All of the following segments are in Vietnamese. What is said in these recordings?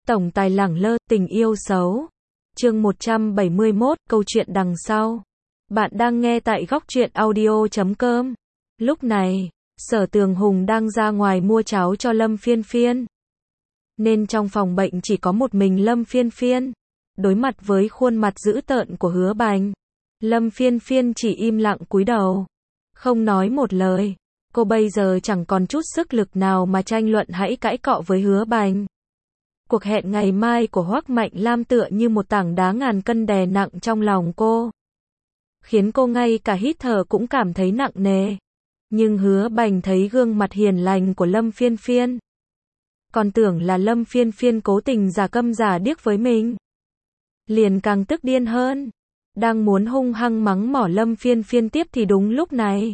Tổng tài lẳng lơ, tình yêu xấu. Chương 171, câu chuyện đằng sau. Bạn đang nghe tại góc truyện audio.com. Lúc này, Sở Tường Hùng đang ra ngoài mua cháo cho Lâm Phiên Phiên. Nên trong phòng bệnh chỉ có một mình Lâm Phiên Phiên. Đối mặt với khuôn mặt dữ tợn của Hứa Bành, Lâm Phiên Phiên chỉ im lặng cúi đầu, không nói một lời. Cô bây giờ chẳng còn chút sức lực nào mà tranh luận hãy cãi cọ với Hứa Bành. Cuộc hẹn ngày mai của Hoắc Mạnh Lam tựa như một tảng đá ngàn cân đè nặng trong lòng cô, khiến cô ngay cả hít thở cũng cảm thấy nặng nề. Nhưng Hứa Bành thấy gương mặt hiền lành của Lâm Phiên Phiên, còn tưởng là Lâm Phiên Phiên cố tình giả câm giả điếc với mình, liền càng tức điên hơn. Đang muốn hung hăng mắng mỏ Lâm Phiên Phiên tiếp thì đúng lúc này,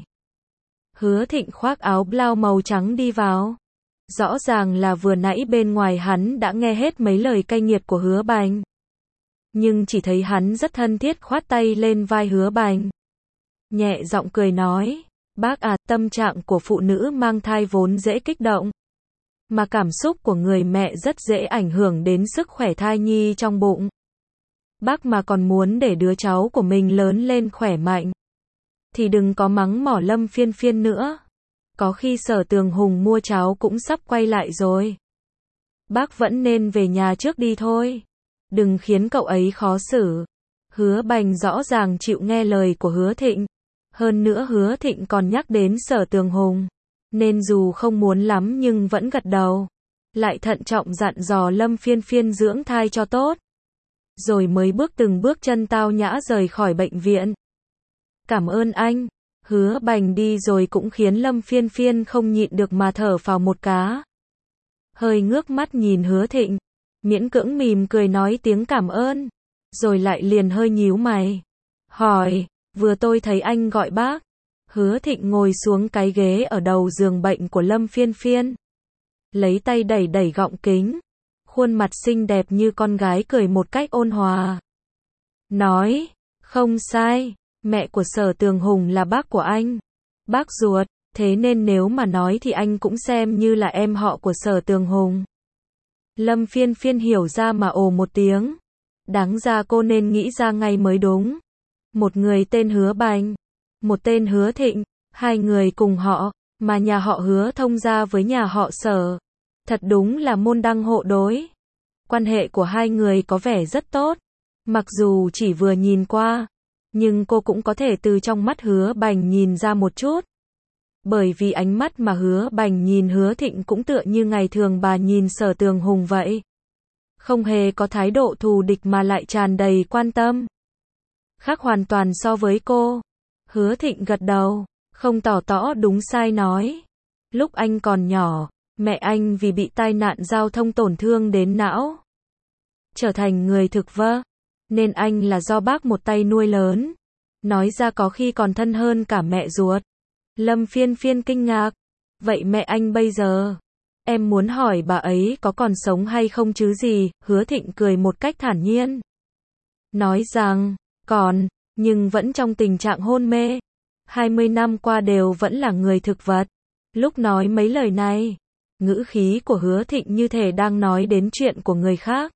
Hứa Thịnh khoác áo blau màu trắng đi vào. Rõ ràng là vừa nãy bên ngoài hắn đã nghe hết mấy lời cay nghiệt của Hứa Bành, nhưng chỉ thấy hắn rất thân thiết khoát tay lên vai Hứa Bành, nhẹ giọng cười nói: "Bác à, tâm trạng của phụ nữ mang thai vốn dễ kích động, mà cảm xúc của người mẹ rất dễ ảnh hưởng đến sức khỏe thai nhi trong bụng. Bác mà còn muốn để đứa cháu của mình lớn lên khỏe mạnh, thì đừng có mắng mỏ Lâm Phiên Phiên nữa. Có khi Sở Tường Hùng mua cháo cũng sắp quay lại rồi. Bác vẫn nên về nhà trước đi thôi. Đừng khiến cậu ấy khó xử." Hứa Bành rõ ràng chịu nghe lời của Hứa Thịnh. Hơn nữa Hứa Thịnh còn nhắc đến Sở Tường Hùng, nên dù không muốn lắm nhưng vẫn gật đầu. Lại thận trọng dặn dò Lâm Phiên Phiên dưỡng thai cho tốt, rồi mới từng bước chân tao nhã rời khỏi bệnh viện. "Cảm ơn anh." Hứa Bành đi rồi cũng khiến Lâm Phiên Phiên không nhịn được mà thở phào một cá. Hơi ngước mắt nhìn Hứa Thịnh, miễn cưỡng mỉm cười nói tiếng cảm ơn, rồi lại liền hơi nhíu mày, hỏi: "Vừa tôi thấy anh gọi bác." Hứa Thịnh ngồi xuống cái ghế ở đầu giường bệnh của Lâm Phiên Phiên, lấy tay đẩy đẩy gọng kính, khuôn mặt xinh đẹp như con gái cười một cách ôn hòa, nói: "Không sai. Mẹ của Sở Tường Hùng là bác của anh, bác ruột, thế nên nếu mà nói thì anh cũng xem như là em họ của Sở Tường Hùng." Lâm Phiên Phiên hiểu ra mà ồ một tiếng. Đáng ra cô nên nghĩ ra ngay mới đúng. Một người tên Hứa Bành, một tên Hứa Thịnh, hai người cùng họ, mà nhà họ Hứa thông gia với nhà họ Sở. Thật đúng là môn đăng hộ đối. Quan hệ của hai người có vẻ rất tốt. Mặc dù chỉ vừa nhìn qua, nhưng cô cũng có thể từ trong mắt Hứa Bành nhìn ra một chút. Bởi vì ánh mắt mà Hứa Bành nhìn Hứa Thịnh cũng tựa như ngày thường bà nhìn Sở Tường Hùng vậy. Không hề có thái độ thù địch mà lại tràn đầy quan tâm. Khác hoàn toàn so với cô. Hứa Thịnh gật đầu, không tỏ đúng sai nói: "Lúc anh còn nhỏ, mẹ anh vì bị tai nạn giao thông tổn thương đến não, trở thành người thực vơ, nên anh là do bác một tay nuôi lớn." Nói ra có khi còn thân hơn cả mẹ ruột. Lâm Phiên Phiên kinh ngạc: "Vậy mẹ anh bây giờ? Em muốn hỏi bà ấy có còn sống hay không chứ gì?" Hứa Thịnh cười một cách thản nhiên, nói rằng: "Còn, nhưng vẫn trong tình trạng hôn mê. 20 năm qua đều vẫn là người thực vật." Lúc nói mấy lời này, ngữ khí của Hứa Thịnh như thể đang nói đến chuyện của người khác.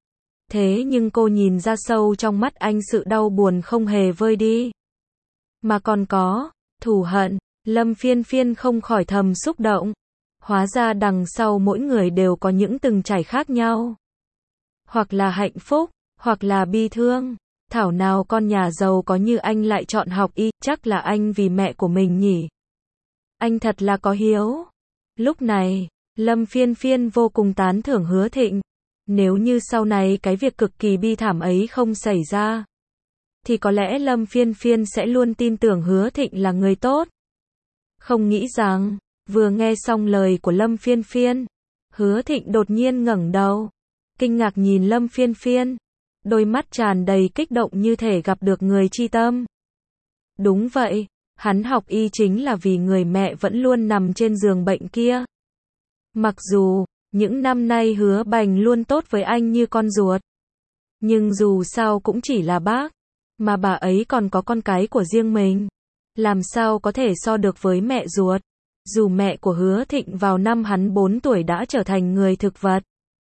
Thế nhưng cô nhìn ra sâu trong mắt anh sự đau buồn không hề vơi đi, mà còn có thù hận. Lâm Phiên Phiên không khỏi thầm xúc động. Hóa ra đằng sau mỗi người đều có những từng trải khác nhau. Hoặc là hạnh phúc, hoặc là bi thương. Thảo nào con nhà giàu có như anh lại chọn học y, chắc là anh vì mẹ của mình nhỉ. Anh thật là có hiếu. Lúc này, Lâm Phiên Phiên vô cùng tán thưởng Hứa Thịnh. Nếu như sau này cái việc cực kỳ bi thảm ấy không xảy ra, thì có lẽ Lâm Phiên Phiên sẽ luôn tin tưởng Hứa Thịnh là người tốt. Không nghĩ rằng, vừa nghe xong lời của Lâm Phiên Phiên, Hứa Thịnh đột nhiên ngẩng đầu, kinh ngạc nhìn Lâm Phiên Phiên, đôi mắt tràn đầy kích động như thể gặp được người tri tâm. Đúng vậy, hắn học y chính là vì người mẹ vẫn luôn nằm trên giường bệnh kia. Mặc dù những năm nay Hứa Bành luôn tốt với anh như con ruột, nhưng dù sao cũng chỉ là bác, mà bà ấy còn có con cái của riêng mình, làm sao có thể so được với mẹ ruột. Dù mẹ của Hứa Thịnh vào năm hắn 4 tuổi đã trở thành người thực vật,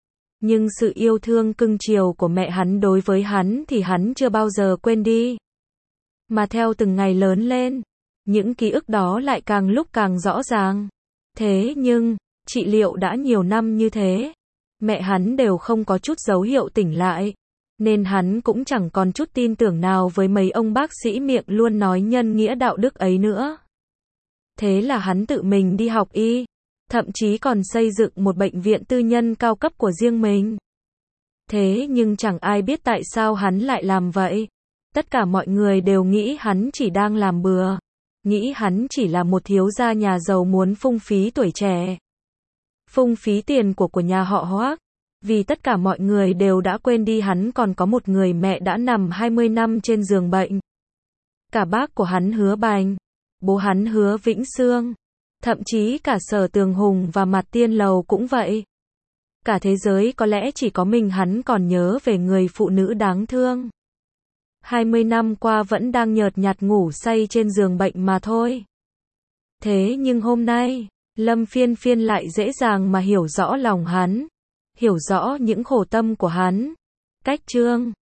Nhưng sự yêu thương cưng chiều của mẹ hắn đối với hắn thì hắn chưa bao giờ quên đi. Mà theo từng ngày lớn lên, những ký ức đó lại càng lúc càng rõ ràng. Thế nhưng, trị liệu đã nhiều năm như thế, mẹ hắn đều không có chút dấu hiệu tỉnh lại, nên hắn cũng chẳng còn chút tin tưởng nào với mấy ông bác sĩ miệng luôn nói nhân nghĩa đạo đức ấy nữa. Thế là hắn tự mình đi học y, thậm chí còn xây dựng một bệnh viện tư nhân cao cấp của riêng mình. Thế nhưng chẳng ai biết tại sao hắn lại làm vậy. Tất cả mọi người đều nghĩ hắn chỉ đang làm bừa, nghĩ hắn chỉ là một thiếu gia nhà giàu muốn phung phí tuổi trẻ, phung phí tiền của nhà họ Hoác. Vì tất cả mọi người đều đã quên đi hắn còn có một người mẹ đã nằm 20 năm trên giường bệnh. Cả bác của hắn Hứa Bành, bố hắn Hứa Vĩnh Sương, thậm chí cả Sở Tường Hùng và Mạt Tiên Lầu cũng vậy. Cả thế giới có lẽ chỉ có mình hắn còn nhớ về người phụ nữ đáng thương. 20 năm qua vẫn đang nhợt nhạt ngủ say trên giường bệnh mà thôi. Thế nhưng hôm nay, Lâm Phiên Phiên lại dễ dàng mà hiểu rõ lòng hắn, hiểu rõ những khổ tâm của hắn. Cách chương